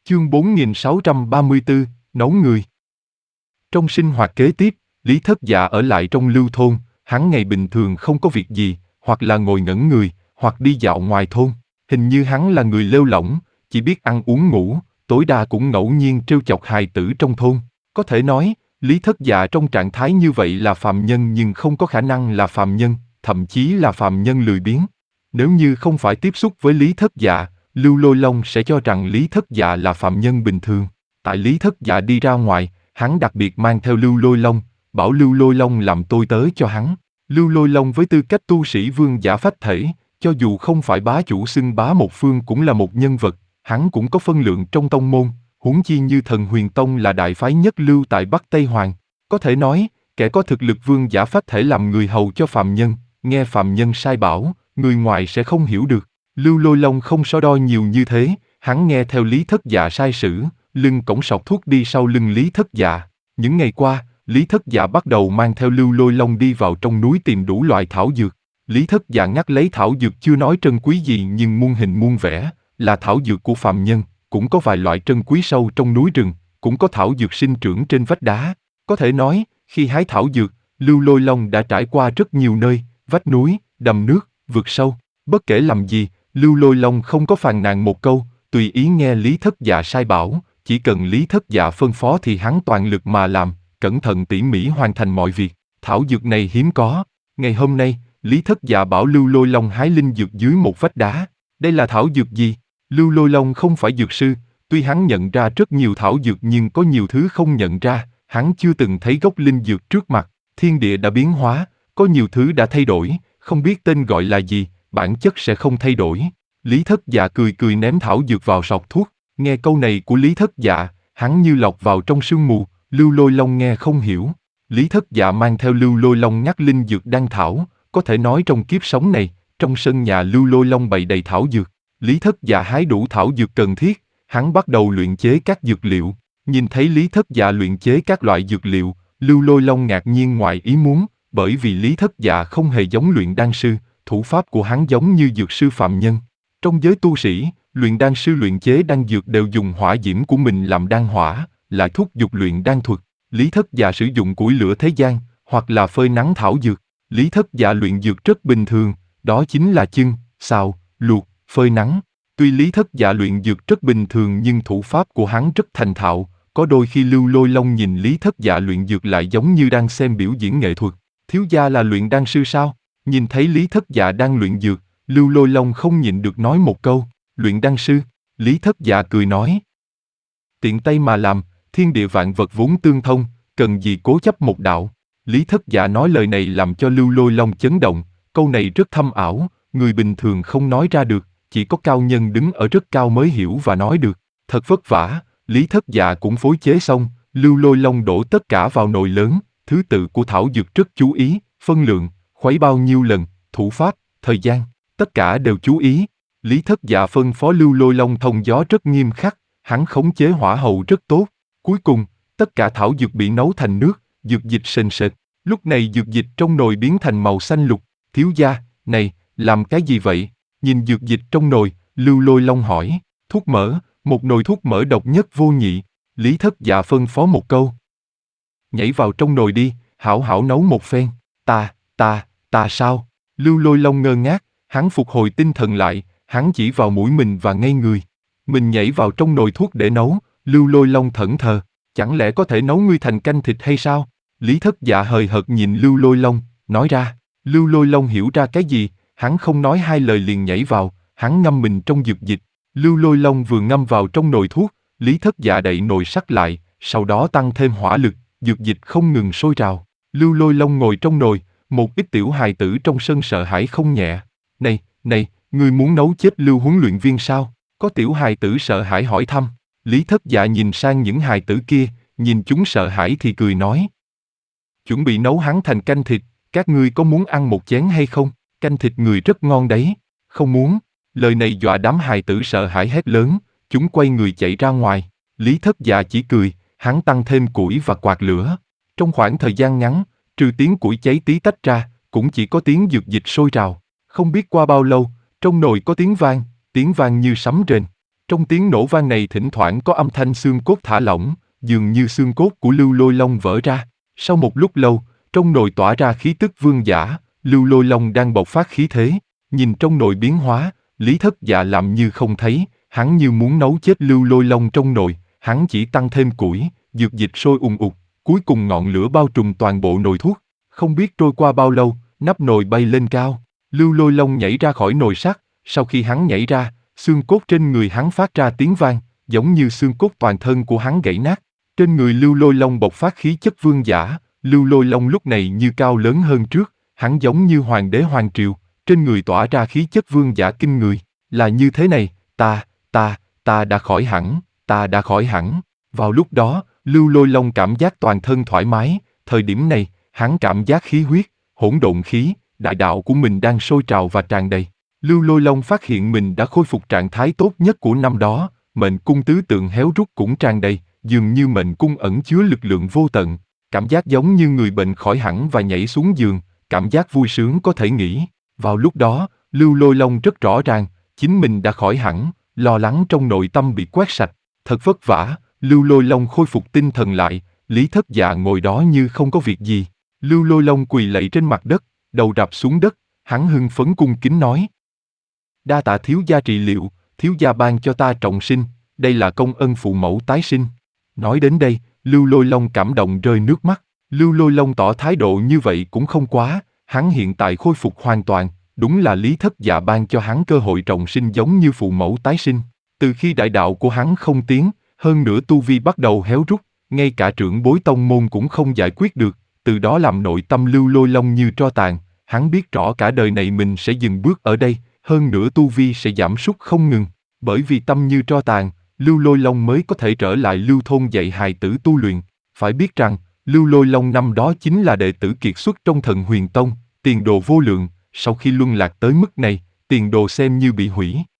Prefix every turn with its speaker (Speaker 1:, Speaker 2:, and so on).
Speaker 1: Chương 4634, nấu người. Trong sinh hoạt kế tiếp, Lý Thất Dạ ở lại trong Lưu thôn, hắn ngày bình thường không có việc gì, hoặc là ngồi ngẩn người, hoặc đi dạo ngoài thôn. Hình như hắn là người lêu lỏng, chỉ biết ăn uống ngủ, tối đa cũng ngẫu nhiên trêu chọc hài tử trong thôn. Có thể nói, Lý Thất Dạ trong trạng thái như vậy là phàm nhân nhưng không có khả năng là phàm nhân, thậm chí là phàm nhân lười biếng. Nếu như không phải tiếp xúc với Lý Thất Dạ, Lưu Lôi Long sẽ cho rằng Lý Thất Dạ là phạm nhân bình thường. Tại Lý Thất Dạ đi ra ngoài, hắn đặc biệt mang theo Lưu Lôi Long, bảo Lưu Lôi Long làm tôi tớ cho hắn. Lưu Lôi Long với tư cách tu sĩ vương giả phách thể, cho dù không phải bá chủ xưng bá một phương cũng là một nhân vật, hắn cũng có phân lượng trong tông môn, huống chi như Thần Huyền Tông là đại phái nhất lưu tại Bắc Tây Hoàng. Có thể nói, kẻ có thực lực vương giả phách thể làm người hầu cho phạm nhân, nghe phạm nhân sai bảo, người ngoài sẽ không hiểu được. Lưu Lôi Long không so đo nhiều như thế, hắn nghe theo Lý Thất Dạ sai sử, lưng cõng sọt thuốc đi sau lưng Lý Thất Dạ. Những ngày qua, Lý Thất Dạ bắt đầu mang theo Lưu Lôi Long đi vào trong núi tìm đủ loại thảo dược. Lý Thất Dạ ngắt lấy thảo dược chưa nói trân quý gì nhưng muôn hình muôn vẻ, là thảo dược của phàm nhân, cũng có vài loại trân quý sâu trong núi rừng, cũng có thảo dược sinh trưởng trên vách đá. Có thể nói, khi hái thảo dược, Lưu Lôi Long đã trải qua rất nhiều nơi, vách núi, đầm nước, vực sâu. Bất kể làm gì, Lưu Lôi Long không có phàn nàn một câu, tùy ý nghe Lý Thất Dạ sai bảo, chỉ cần Lý Thất Dạ phân phó thì hắn toàn lực mà làm, cẩn thận tỉ mỉ hoàn thành mọi việc. Thảo dược này hiếm có. Ngày hôm nay, Lý Thất Dạ bảo Lưu Lôi Long hái linh dược dưới một vách đá. Đây là thảo dược gì? Lưu Lôi Long không phải dược sư, tuy hắn nhận ra rất nhiều thảo dược nhưng có nhiều thứ không nhận ra, hắn chưa từng thấy gốc linh dược trước mặt. Thiên địa đã biến hóa, có nhiều thứ đã thay đổi, không biết tên gọi là gì, bản chất sẽ không thay đổi. Lý Thất Dạ cười cười ném thảo dược vào sọt thuốc. Nghe câu này của Lý Thất Dạ, hắn như lọt vào trong sương mù, Lưu Lôi Long nghe không hiểu. Lý Thất Dạ mang theo Lưu Lôi Long ngắt linh dược đan thảo, có thể nói trong kiếp sống này, trong sân nhà Lưu Lôi Long bày đầy thảo dược. Lý Thất Dạ hái đủ thảo dược cần thiết, hắn bắt đầu luyện chế các dược liệu. Nhìn thấy Lý Thất Dạ luyện chế các loại dược liệu, Lưu Lôi Long ngạc nhiên ngoài ý muốn, bởi vì Lý Thất Dạ không hề giống luyện đan sư, thủ pháp của hắn giống như dược sư phạm nhân. Trong giới tu sĩ, luyện đan sư luyện chế đan dược đều dùng hỏa diễm của mình làm đan hỏa, lại thúc giục luyện đan thuật. Lý Thất Dạ sử dụng củi lửa thế gian, hoặc là phơi nắng thảo dược. Lý Thất Dạ luyện dược rất bình thường, đó chính là chưng, xào, luộc, phơi nắng. Tuy Lý Thất Dạ luyện dược rất bình thường nhưng thủ pháp của hắn rất thành thạo, có đôi khi Lưu Lôi Long nhìn Lý Thất Dạ luyện dược lại giống như đang xem biểu diễn nghệ thuật. Thiếu gia là luyện đan sư sao? Nhìn thấy Lý Thất Dạ đang luyện dược, Lưu Lôi Long không nhịn được nói một câu, luyện đan sư. Lý Thất Dạ cười nói, tiện tay mà làm, thiên địa vạn vật vốn tương thông, cần gì cố chấp một đạo. Lý Thất Dạ nói lời này làm cho Lưu Lôi Long chấn động, câu này rất thâm ảo, người bình thường không nói ra được, chỉ có cao nhân đứng ở rất cao mới hiểu và nói được. Thật vất vả, Lý Thất Dạ cũng phối chế xong, Lưu Lôi Long đổ tất cả vào nồi lớn, thứ tự của thảo dược rất chú ý, phân lượng, khuấy bao nhiêu lần, thủ pháp, thời gian, tất cả đều chú ý. Lý Thất Dạ phân phó Lưu Lôi Long thông gió rất nghiêm khắc, hắn khống chế hỏa hầu rất tốt. Cuối cùng, tất cả thảo dược bị nấu thành nước, dược dịch sền sệt. Lúc này dược dịch trong nồi biến thành màu xanh lục. Thiếu gia, này, làm cái gì vậy? Nhìn dược dịch trong nồi, Lưu Lôi Long hỏi. Thuốc mỡ, một nồi thuốc mỡ độc nhất vô nhị. Lý Thất Dạ phân phó một câu. Nhảy vào trong nồi đi, hảo hảo nấu một phen. Ta sao? Lưu Lôi Long ngơ ngác, hắn phục hồi tinh thần lại, hắn chỉ vào mũi mình và ngây người. Mình nhảy vào trong nồi thuốc để nấu, Lưu Lôi Long thẫn thờ. Chẳng lẽ có thể nấu ngươi thành canh thịt hay sao? Lý Thất Dạ hời hợt nhìn Lưu Lôi Long, nói ra. Lưu Lôi Long hiểu ra cái gì, hắn không nói hai lời liền nhảy vào, hắn ngâm mình trong dược dịch. Lưu Lôi Long vừa ngâm vào trong nồi thuốc, Lý Thất Dạ đậy nồi sắt lại, sau đó tăng thêm hỏa lực, dược dịch không ngừng sôi trào. Lưu Lôi Long ngồi trong nồi, một ít tiểu hài tử trong sân sợ hãi không nhẹ. Này, ngươi muốn nấu chết Lưu huấn luyện viên sao? Có tiểu hài tử sợ hãi hỏi thăm. Lý Thất Dạ nhìn sang những hài tử kia, nhìn chúng sợ hãi thì cười nói. Chuẩn bị nấu hắn thành canh thịt, các ngươi có muốn ăn một chén hay không? Canh thịt người rất ngon đấy. Không muốn. Lời này dọa đám hài tử sợ hãi hét lớn, chúng quay người chạy ra ngoài. Lý Thất Dạ chỉ cười, hắn tăng thêm củi và quạt lửa. Trong khoảng thời gian ngắn, trừ tiếng củi cháy tí tách ra, cũng chỉ có tiếng dược dịch sôi trào. Không biết qua bao lâu, trong nồi có tiếng vang như sấm rền. Trong tiếng nổ vang này thỉnh thoảng có âm thanh xương cốt thả lỏng, dường như xương cốt của Lưu Lôi Long vỡ ra. Sau một lúc lâu, trong nồi tỏa ra khí tức vương giả, Lưu Lôi Long đang bộc phát khí thế. Nhìn trong nồi biến hóa, Lý Thất Dạ làm như không thấy, hắn như muốn nấu chết Lưu Lôi Long trong nồi, hắn chỉ tăng thêm củi, dược dịch sôi ùn ùn, cuối cùng ngọn lửa bao trùm toàn bộ nồi thuốc. Không biết trôi qua bao lâu, nắp nồi bay lên cao, Lưu Lôi Long nhảy ra khỏi nồi sắt, sau khi hắn nhảy ra, xương cốt trên người hắn phát ra tiếng vang, giống như xương cốt toàn thân của hắn gãy nát. Trên người Lưu Lôi Long bộc phát khí chất vương giả, Lưu Lôi Long lúc này như cao lớn hơn trước, hắn giống như hoàng đế hoàng triều, trên người tỏa ra khí chất vương giả kinh người. Là như thế này, ta đã khỏi hẳn, ta đã khỏi hẳn. Vào lúc đó, Lưu Lôi Long cảm giác toàn thân thoải mái, thời điểm này, hắn cảm giác khí huyết, hỗn độn khí, đại đạo của mình đang sôi trào và tràn đầy. Lưu Lôi Long phát hiện mình đã khôi phục trạng thái tốt nhất của năm đó, mệnh cung tứ tượng héo rút cũng tràn đầy, dường như mệnh cung ẩn chứa lực lượng vô tận. Cảm giác giống như người bệnh khỏi hẳn và nhảy xuống giường, cảm giác vui sướng có thể nghĩ. Vào lúc đó, Lưu Lôi Long rất rõ ràng, chính mình đã khỏi hẳn, lo lắng trong nội tâm bị quét sạch. Thật vất vả, Lưu Lôi Long khôi phục tinh thần lại, Lý Thất Dạ ngồi đó như không có việc gì. Lưu Lôi Long quỳ lạy trên mặt đất, đầu rạp xuống đất, hắn hưng phấn cung kính nói. Đa tạ thiếu gia trị liệu, thiếu gia ban cho ta trọng sinh, đây là công ân phụ mẫu tái sinh. Nói đến đây, Lưu Lôi Long cảm động rơi nước mắt. Lưu Lôi Long tỏ thái độ như vậy cũng không quá, hắn hiện tại khôi phục hoàn toàn, đúng là Lý Thất Dạ ban cho hắn cơ hội trọng sinh giống như phụ mẫu tái sinh. Từ khi đại đạo của hắn không tiến, hơn nữa tu vi bắt đầu héo rút, ngay cả trưởng bối tông môn cũng không giải quyết được, từ đó làm nội tâm Lưu Lôi Long như tro tàn, hắn biết rõ cả đời này mình sẽ dừng bước ở đây, hơn nữa tu vi sẽ giảm sút không ngừng, bởi vì tâm như tro tàn, Lưu Lôi Long mới có thể trở lại Lưu Thôn dạy hài tử tu luyện. Phải biết rằng, Lưu Lôi Long năm đó chính là đệ tử kiệt xuất trong Thần Huyền Tông, tiền đồ vô lượng, sau khi luân lạc tới mức này, tiền đồ xem như bị hủy.